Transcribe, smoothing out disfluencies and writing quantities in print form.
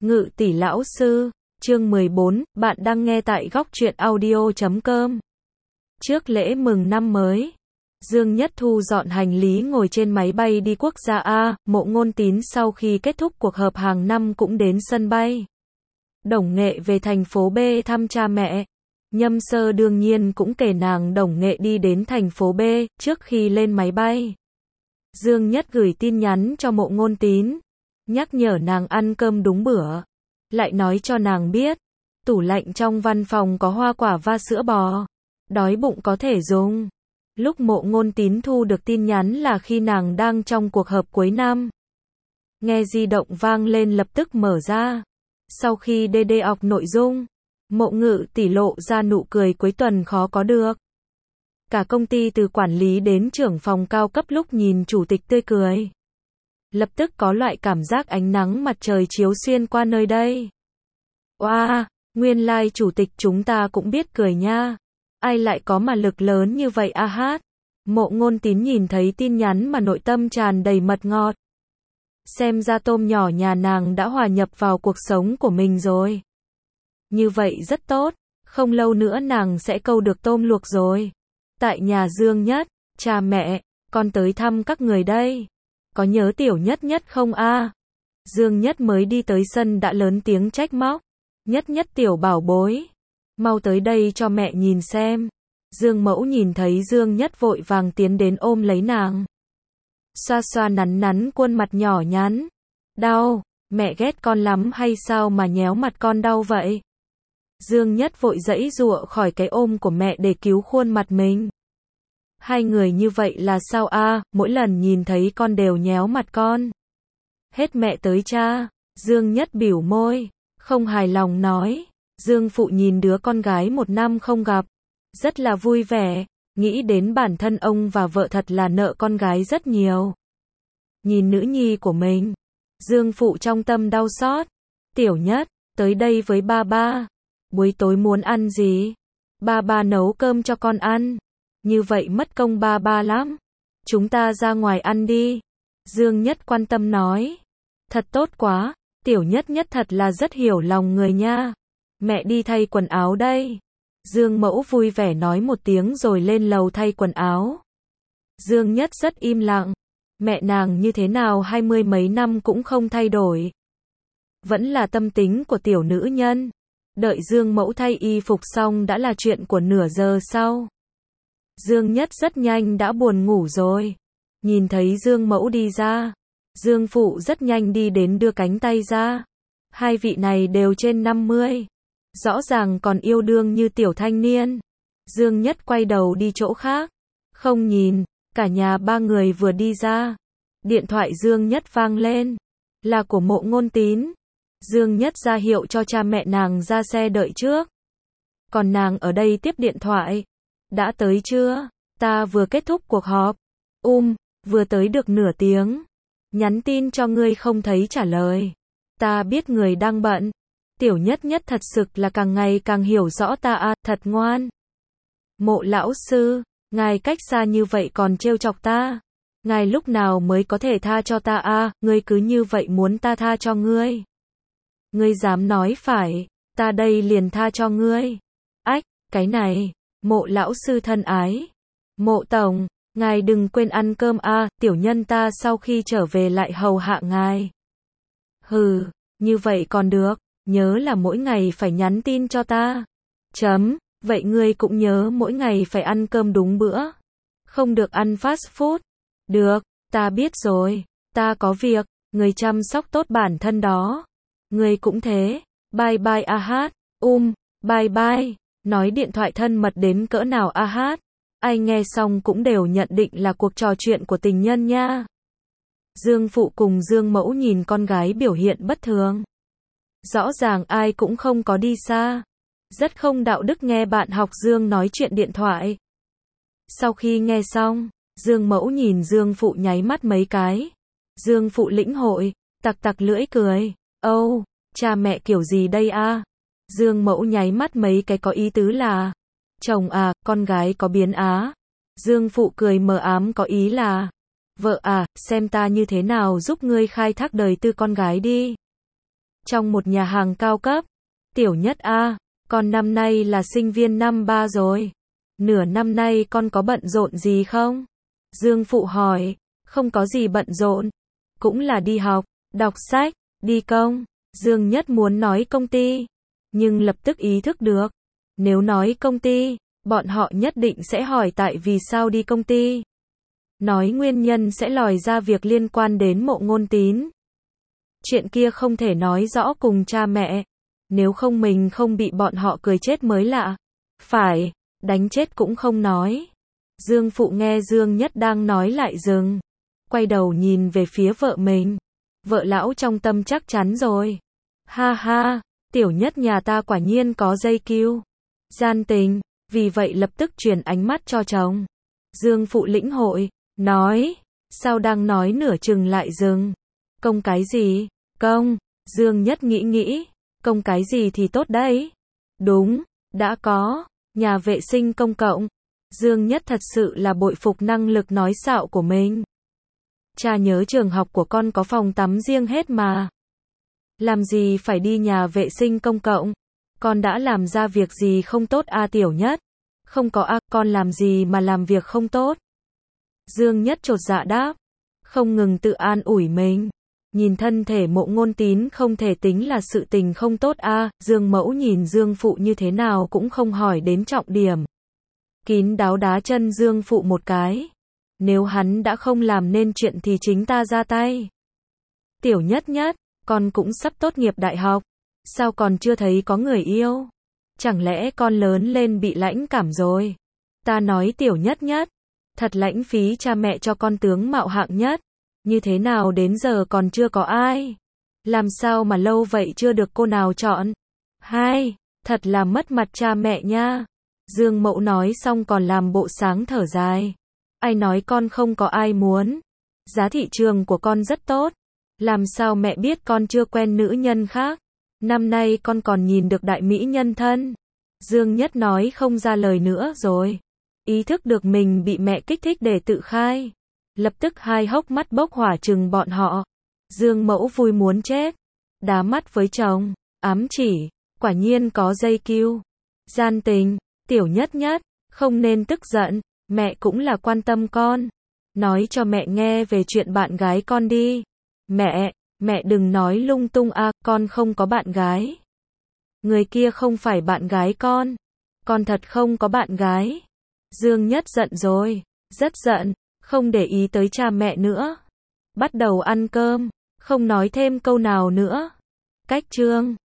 Ngự tỷ lão sư, chương 14, bạn đang nghe tại góc truyện audio.com. Trước lễ mừng năm mới, Dương Nhất thu dọn hành lý ngồi trên máy bay đi quốc gia A. Mộ Ngôn Tín sau khi kết thúc cuộc họp hàng năm cũng đến sân bay Đồng Nghệ về thành phố B thăm cha mẹ. Nhâm Sơ đương nhiên cũng kể nàng Đồng Nghệ đi đến thành phố B. Trước khi lên máy bay, Dương Nhất gửi tin nhắn cho Mộ Ngôn Tín, nhắc nhở nàng ăn cơm đúng bữa, lại nói cho nàng biết tủ lạnh trong văn phòng có hoa quả và sữa bò, đói bụng có thể dùng. Lúc Mộ Ngôn Tín thu được tin nhắn là khi nàng đang trong cuộc họp cuối năm. Nghe di động vang lên lập tức mở ra. Sau khi đọc nội dung, Mộ Ngự tỷ lộ ra nụ cười cuối tuần khó có được. Cả công ty từ quản lý đến trưởng phòng cao cấp lúc nhìn chủ tịch tươi cười, lập tức có loại cảm giác ánh nắng mặt trời chiếu xuyên qua nơi đây. Wow, nguyên lai chủ tịch chúng ta cũng biết cười nha. Ai lại có mà lực lớn như vậy a hát. Mộ Ngôn Tín nhìn thấy tin nhắn mà nội tâm tràn đầy mật ngọt. Xem ra tôm nhỏ nhà nàng đã hòa nhập vào cuộc sống của mình rồi. Như vậy rất tốt, không lâu nữa nàng sẽ câu được tôm luộc rồi. Tại nhà Dương Nhất, cha mẹ, con tới thăm các người đây. Có nhớ Tiểu Nhất Nhất không a? Dương Nhất mới đi tới sân đã lớn tiếng trách móc. Nhất Nhất tiểu bảo bối, mau tới đây cho mẹ nhìn xem. Dương Mẫu nhìn thấy Dương Nhất vội vàng tiến đến ôm lấy nàng. Xoa xoa nắn nắn khuôn mặt nhỏ nhắn. Đau, mẹ ghét con lắm hay sao mà nhéo mặt con đau vậy? Dương Nhất vội giãy giụa khỏi cái ôm của mẹ để cứu khuôn mặt mình. Hai người như vậy là sao a? Mỗi lần nhìn thấy con đều nhéo mặt con. Hết mẹ tới cha. Dương Nhất bĩu môi, không hài lòng nói. Dương Phụ nhìn đứa con gái một năm không gặp, rất là vui vẻ, nghĩ đến bản thân ông và vợ thật là nợ con gái rất nhiều. Nhìn nữ nhi của mình, Dương Phụ trong tâm đau xót. Tiểu Nhất, tới đây với ba ba. Buổi tối muốn ăn gì? Ba ba nấu cơm cho con ăn. Như vậy mất công ba ba lắm. Chúng ta ra ngoài ăn đi. Dương Nhất quan tâm nói. Thật tốt quá, Tiểu Nhất Nhất thật là rất hiểu lòng người nha. Mẹ đi thay quần áo đây. Dương Mẫu vui vẻ nói một tiếng rồi lên lầu thay quần áo. Dương Nhất rất im lặng. Mẹ nàng như thế nào 20 mấy năm cũng không thay đổi. Vẫn là tâm tính của tiểu nữ nhân. Đợi Dương Mẫu thay y phục xong đã là chuyện của nửa giờ sau. Dương Nhất rất nhanh đã buồn ngủ rồi. Nhìn thấy Dương Mẫu đi ra, Dương Phụ rất nhanh đi đến đưa cánh tay ra. Hai vị này đều trên 50. Rõ ràng còn yêu đương như tiểu thanh niên. Dương Nhất quay đầu đi chỗ khác. Không nhìn, cả nhà ba người vừa đi ra. Điện thoại Dương Nhất vang lên. Là của Mộ Ngôn Tín. Dương Nhất ra hiệu cho cha mẹ nàng ra xe đợi trước. Còn nàng ở đây tiếp điện thoại. Đã tới chưa? Ta vừa kết thúc cuộc họp. Vừa tới được nửa tiếng. Nhắn tin cho ngươi không thấy trả lời. Ta biết người đang bận. Tiểu Nhất Nhất thật sự là càng ngày càng hiểu rõ ta à, thật ngoan. Mộ lão sư, ngài cách xa như vậy còn trêu chọc ta. Ngài lúc nào mới có thể tha cho ta à, ngươi cứ như vậy muốn ta tha cho ngươi. Ngươi dám nói phải, ta đây liền tha cho ngươi. Ách, cái này, Mộ lão sư thân ái. Mộ tổng, ngài đừng quên ăn cơm à, tiểu nhân ta sau khi trở về lại hầu hạ ngài. Hừ, như vậy còn được, nhớ là mỗi ngày phải nhắn tin cho ta. Vậy ngươi cũng nhớ mỗi ngày phải ăn cơm đúng bữa. Không được ăn fast food. Được, ta biết rồi, ta có việc, ngươi chăm sóc tốt bản thân đó. Ngươi cũng thế, bye bye a hát, bye bye, nói điện thoại thân mật đến cỡ nào a hát. Ai nghe xong cũng đều nhận định là cuộc trò chuyện của tình nhân nha. Dương Phụ cùng Dương Mẫu nhìn con gái biểu hiện bất thường. Rõ ràng ai cũng không có đi xa. Rất không đạo đức nghe bạn học Dương nói chuyện điện thoại. Sau khi nghe xong, Dương Mẫu nhìn Dương Phụ nháy mắt mấy cái. Dương Phụ lĩnh hội, tặc lưỡi cười. Cha mẹ kiểu gì đây a? Dương Mẫu nháy mắt mấy cái có ý tứ là chồng à, con gái có biến á. Dương Phụ cười mờ ám có ý là vợ à, xem ta như thế nào giúp ngươi khai thác đời tư con gái đi. trong một nhà hàng cao cấp. Tiểu Nhất a, con năm nay là sinh viên năm 3 rồi. Nửa năm nay con có bận rộn gì không? Dương Phụ hỏi. Không có gì bận rộn. Cũng là đi học, đọc sách, đi công. Dương Nhất muốn nói công ty, nhưng lập tức ý thức được. Nếu nói công ty, bọn họ nhất định sẽ hỏi tại vì sao đi công ty. Nói nguyên nhân sẽ lòi ra việc liên quan đến Mộ Ngôn Tín. Chuyện kia không thể nói rõ cùng cha mẹ. Nếu không mình không bị bọn họ cười chết mới lạ. Phải, đánh chết cũng không nói. Dương Phụ nghe Dương Nhất đang nói lại dừng. Quay đầu nhìn về phía vợ mình. Vợ lão trong tâm chắc chắn rồi. Ha ha, Tiểu Nhất nhà ta quả nhiên có dây cưu. Gian tình, vì vậy lập tức chuyển ánh mắt cho chồng. Dương Phụ lĩnh hội, nói, sao đang nói nửa chừng lại dừng. Công cái gì? Công, Dương Nhất nghĩ, công cái gì thì tốt đấy. Đúng, đã có, nhà vệ sinh công cộng. Dương Nhất thật sự là bội phục năng lực nói xạo của mình. Cha nhớ trường học của con có phòng tắm riêng hết mà. Làm gì phải đi nhà vệ sinh công cộng? Con đã làm ra việc gì không tốt a Tiểu Nhất? Không có a, con làm gì mà làm việc không tốt? Dương Nhất chột dạ đáp. Không ngừng tự an ủi mình. Nhìn thân thể Mộ Ngôn Tín không thể tính là sự tình không tốt a. Dương Mẫu nhìn Dương Phụ như thế nào cũng không hỏi đến trọng điểm. Kín đáo đá chân Dương Phụ một cái. Nếu hắn đã không làm nên chuyện thì chính ta ra tay. Tiểu Nhất Nhất, con cũng sắp tốt nghiệp đại học. Sao còn chưa thấy có người yêu? Chẳng lẽ con lớn lên bị lãnh cảm rồi? Ta nói Tiểu Nhất Nhất, thật lãnh phí cha mẹ cho con tướng mạo hạng nhất. Như thế nào đến giờ còn chưa có ai? Làm sao mà lâu vậy chưa được cô nào chọn? Hai, thật là mất mặt cha mẹ nha. Dương Mẫu nói xong còn làm bộ sáng thở dài. Ai nói con không có ai muốn? Giá thị trường của con rất tốt. Làm sao mẹ biết con chưa quen nữ nhân khác? Năm nay con còn nhìn được đại mỹ nhân thân. Dương Nhất nói không ra lời nữa rồi. Ý thức được mình bị mẹ kích thích để tự khai. Lập tức hai hốc mắt bốc hỏa trừng bọn họ. Dương Mẫu vui muốn chết. Đá mắt với chồng. Ám chỉ. Quả nhiên có dây cưu. Gian tình. Tiểu Nhất Nhất. Không nên tức giận. Mẹ cũng là quan tâm con. Nói cho mẹ nghe về chuyện bạn gái con đi. Mẹ đừng nói lung tung a, con không có bạn gái. Người kia không phải bạn gái con. Con thật không có bạn gái. Dương Nhất giận rồi. Rất giận. Không để ý tới cha mẹ nữa. Bắt đầu ăn cơm. Không nói thêm câu nào nữa. Cách chương